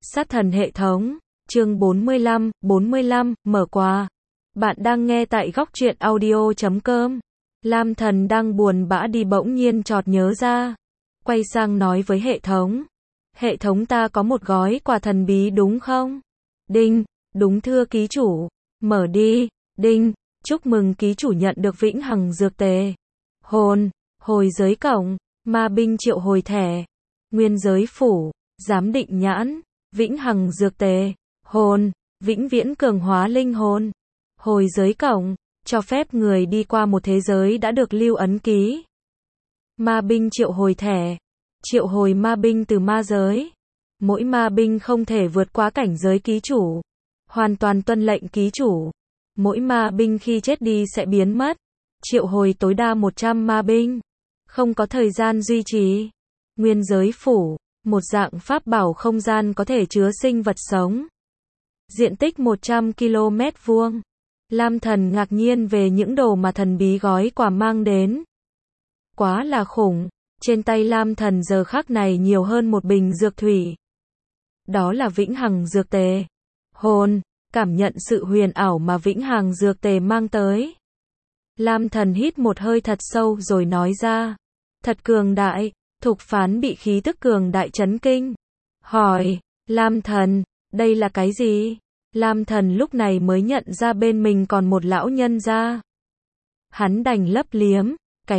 Sát thần hệ thống, chương 45, mở quà. Bạn đang nghe tại góc truyện audio.com. Lam Thần đang buồn bã đi bỗng nhiên chợt nhớ ra. Quay sang nói với hệ thống. Hệ thống ta có một gói quà thần bí đúng không? Đinh, đúng thưa ký chủ. Mở đi, đinh, chúc mừng ký chủ nhận được vĩnh hằng dược tề. Hồn, hồi giới cổng, ma binh triệu hồi thẻ. Nguyên giới phủ, giám định nhãn, vĩnh hằng dược tề, hồn, vĩnh viễn cường hóa linh hồn. Hồi giới cổng, cho phép người đi qua một thế giới đã được lưu ấn ký. Ma binh triệu hồi thẻ, triệu hồi ma binh từ ma giới. Mỗi ma binh không thể vượt qua cảnh giới ký chủ. Hoàn toàn tuân lệnh ký chủ. Mỗi ma binh khi chết đi sẽ biến mất. Triệu hồi tối đa 100 ma binh. Không có thời gian duy trì. Nguyên giới phủ, một dạng pháp bảo không gian có thể chứa sinh vật sống. Diện tích 100 km vuông. Lam Thần ngạc nhiên về những đồ mà thần bí gói quà mang đến. Quá là khủng, trên tay Lam Thần giờ khắc này nhiều hơn một bình dược thủy. Đó là vĩnh hằng dược tề. Hồn, cảm nhận sự huyền ảo mà vĩnh hằng dược tề mang tới. Lam Thần hít một hơi thật sâu rồi nói ra. Thật cường đại. Thục Phán bị khí tức cường đại chấn kinh. Hỏi, Lam Thần, đây là cái gì? Lam Thần lúc này mới nhận ra bên mình còn một lão nhân ra. Hắn đành lấp liếm, cái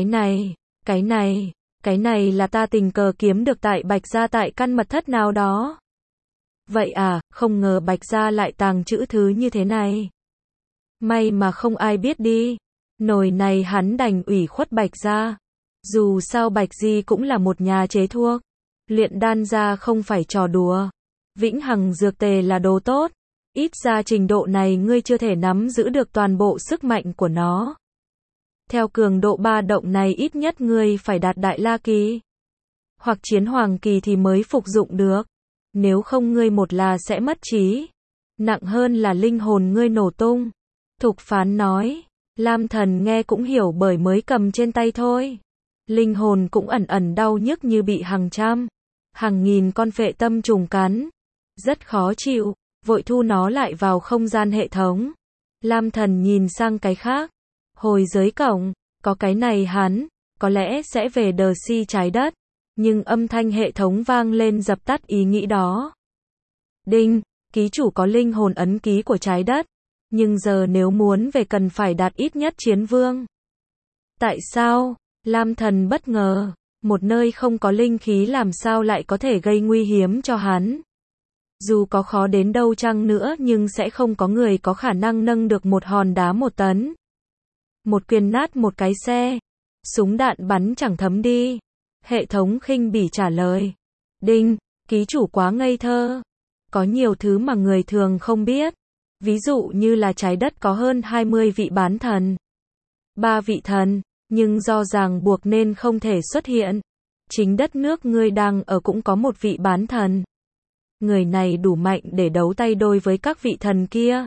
này là ta tình cờ kiếm được tại Bạch Gia tại căn mật thất nào đó. Vậy à, không ngờ Bạch Gia lại tàng trữ thứ như thế này. May mà không ai biết đi. Nồi này hắn đành ủy khuất Bạch Gia. Dù sao Bạch Di cũng là một nhà chế thuốc. Luyện đan ra không phải trò đùa. Vĩnh hằng dược tề là đồ tốt. Ít ra trình độ này ngươi chưa thể nắm giữ được toàn bộ sức mạnh của nó. Theo cường độ ba động này ít nhất ngươi phải đạt đại la kỳ. Hoặc chiến hoàng kỳ thì mới phục dụng được. Nếu không ngươi một là sẽ mất trí. Nặng hơn là linh hồn ngươi nổ tung. Thục Phán nói. Lam Thần nghe cũng hiểu bởi mới cầm trên tay thôi. Linh hồn cũng ẩn ẩn đau nhức như bị hàng trăm, hàng nghìn con phệ tâm trùng cắn. Rất khó chịu, vội thu nó lại vào không gian hệ thống. Lam Thần nhìn sang cái khác. Hồi giới cổng, có cái này hắn, có lẽ sẽ về đờ si trái đất. Nhưng âm thanh hệ thống vang lên dập tắt ý nghĩ đó. Đinh, ký chủ có linh hồn ấn ký của trái đất. Nhưng giờ nếu muốn về cần phải đạt ít nhất chiến vương. Tại sao? Lam Thần bất ngờ, một nơi không có linh khí làm sao lại có thể gây nguy hiểm cho hắn. Dù có khó đến đâu chăng nữa nhưng sẽ không có người có khả năng nâng được một hòn đá 1 tấn. Một quyền nát một cái xe, súng đạn bắn chẳng thấm đi. Hệ thống khinh bỉ trả lời. Đinh, ký chủ quá ngây thơ. Có nhiều thứ mà người thường không biết. Ví dụ như là trái đất có hơn 20 vị bán thần. 3 vị thần. Nhưng do ràng buộc nên không thể xuất hiện. Chính đất nước ngươi đang ở cũng có một vị bán thần. Người này đủ mạnh để đấu tay đôi với các vị thần kia.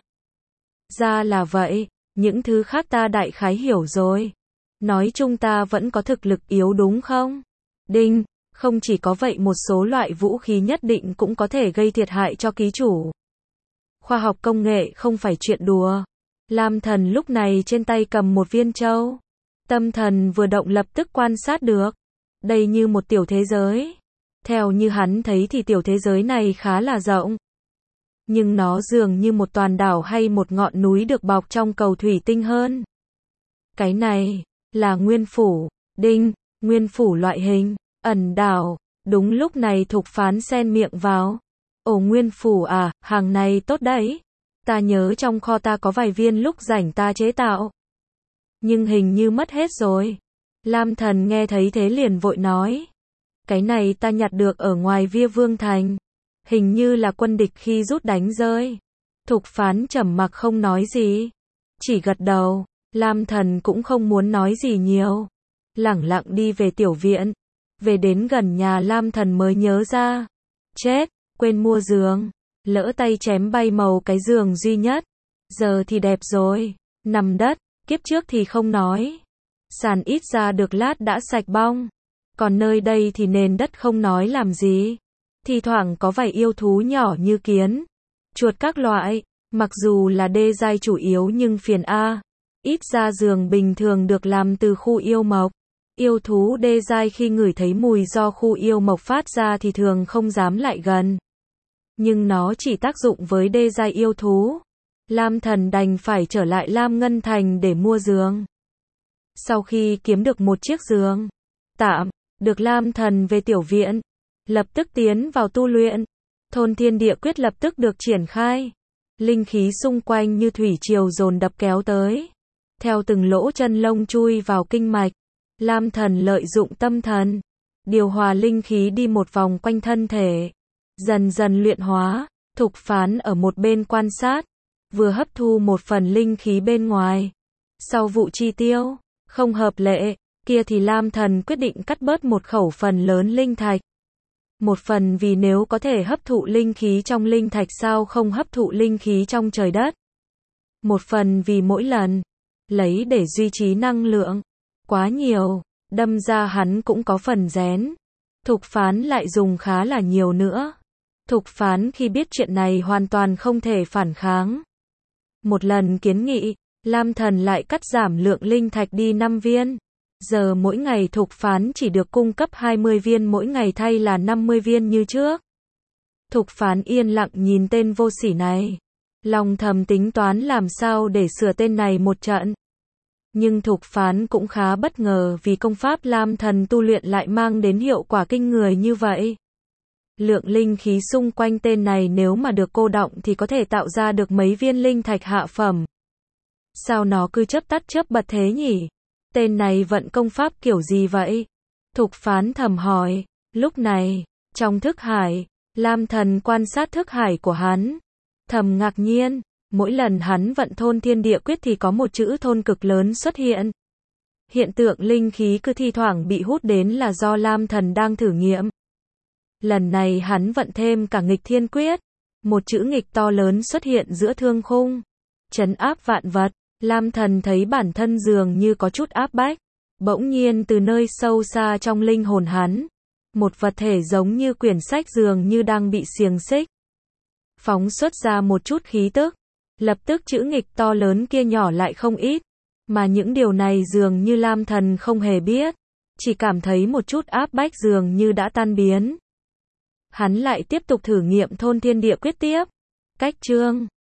Ra là vậy, những thứ khác ta đại khái hiểu rồi. Nói chung ta vẫn có thực lực yếu đúng không? Đinh, không chỉ có vậy một số loại vũ khí nhất định cũng có thể gây thiệt hại cho ký chủ. Khoa học công nghệ không phải chuyện đùa. Lam Thần lúc này trên tay cầm một viên châu. Tâm thần vừa động lập tức quan sát được. Đây như một tiểu thế giới. Theo như hắn thấy thì tiểu thế giới này khá là rộng. Nhưng nó dường như một toàn đảo hay một ngọn núi được bọc trong cầu thủy tinh hơn. Cái này là nguyên phủ. Đinh, nguyên phủ loại hình, ẩn đảo. Đúng lúc này Thục Phán xen miệng vào. Ồ nguyên phủ à, hàng này tốt đấy. Ta nhớ trong kho ta có vài viên lúc rảnh ta chế tạo. Nhưng hình như mất hết rồi. Lam Thần nghe thấy thế liền vội nói. Cái này ta nhặt được ở ngoài Via Vương Thành. Hình như là quân địch khi rút đánh rơi. Thục Phán trầm mặc không nói gì. Chỉ gật đầu. Lam Thần cũng không muốn nói gì nhiều. Lẳng lặng đi về tiểu viện. Về đến gần nhà Lam Thần mới nhớ ra. Chết, quên mua giường. Lỡ tay chém bay màu cái giường duy nhất. Giờ thì đẹp rồi. Nằm đất. Kiếp trước thì không nói. Sàn ít ra được lát đã sạch bong. Còn nơi đây thì nền đất không nói làm gì. Thì thoảng có vài yêu thú nhỏ như kiến, chuột các loại, mặc dù là đê giai chủ yếu nhưng phiền a. Ít ra giường bình thường được làm từ khu yêu mộc. Yêu thú đê giai khi ngửi thấy mùi do khu yêu mộc phát ra thì thường không dám lại gần. Nhưng nó chỉ tác dụng với đê giai yêu thú. Lam Thần đành phải trở lại Lam Ngân Thành để mua giường. Sau khi kiếm được một chiếc giường tạm, được Lam Thần về tiểu viện, lập tức tiến vào tu luyện. Thôn Thiên Địa Quyết lập tức được triển khai. Linh khí xung quanh như thủy triều dồn đập kéo tới. Theo từng lỗ chân lông chui vào kinh mạch, Lam Thần lợi dụng tâm thần, điều hòa linh khí đi một vòng quanh thân thể. Dần dần luyện hóa, Thục Phán ở một bên quan sát, vừa hấp thu một phần linh khí bên ngoài. Sau vụ chi tiêu, không hợp lệ, kia thì Lam Thần quyết định cắt bớt một khẩu phần lớn linh thạch. Một phần vì nếu có thể hấp thụ linh khí trong linh thạch sao không hấp thụ linh khí trong trời đất. Một phần vì mỗi lần lấy để duy trì năng lượng quá nhiều, đâm ra hắn cũng có phần rén. Thục Phán lại dùng khá là nhiều nữa. Thục Phán khi biết chuyện này hoàn toàn không thể phản kháng. Một lần kiến nghị, Lam Thần lại cắt giảm lượng linh thạch đi 5 viên. Giờ mỗi ngày Thục Phán chỉ được cung cấp 20 viên mỗi ngày thay là 50 viên như trước. Thục Phán yên lặng nhìn tên vô sỉ này. Lòng thầm tính toán làm sao để sửa tên này một trận. Nhưng Thục Phán cũng khá bất ngờ vì công pháp Lam Thần tu luyện lại mang đến hiệu quả kinh người như vậy. Lượng linh khí xung quanh tên này nếu mà được cô đọng thì có thể tạo ra được mấy viên linh thạch hạ phẩm. Sao nó cứ chớp tắt chớp bật thế nhỉ? Tên này vận công pháp kiểu gì vậy? Thục Phán thầm hỏi. Lúc này, trong thức hải, Lam Thần quan sát thức hải của hắn. Thầm ngạc nhiên, mỗi lần hắn vận Thôn Thiên Địa Quyết thì có một chữ thôn cực lớn xuất hiện. Hiện tượng linh khí cứ thi thoảng bị hút đến là do Lam Thần đang thử nghiệm. Lần này hắn vận thêm cả nghịch thiên quyết. Một chữ nghịch to lớn xuất hiện giữa thương khung. Trấn áp vạn vật. Lam Thần thấy bản thân dường như có chút áp bách. Bỗng nhiên từ nơi sâu xa trong linh hồn hắn, một vật thể giống như quyển sách dường như đang bị xiềng xích. Phóng xuất ra một chút khí tức. Lập tức chữ nghịch to lớn kia nhỏ lại không ít. Mà những điều này dường như Lam Thần không hề biết. Chỉ cảm thấy một chút áp bách dường như đã tan biến. Hắn lại tiếp tục thử nghiệm Thôn Thiên Địa Quyết tiếp. Cách chương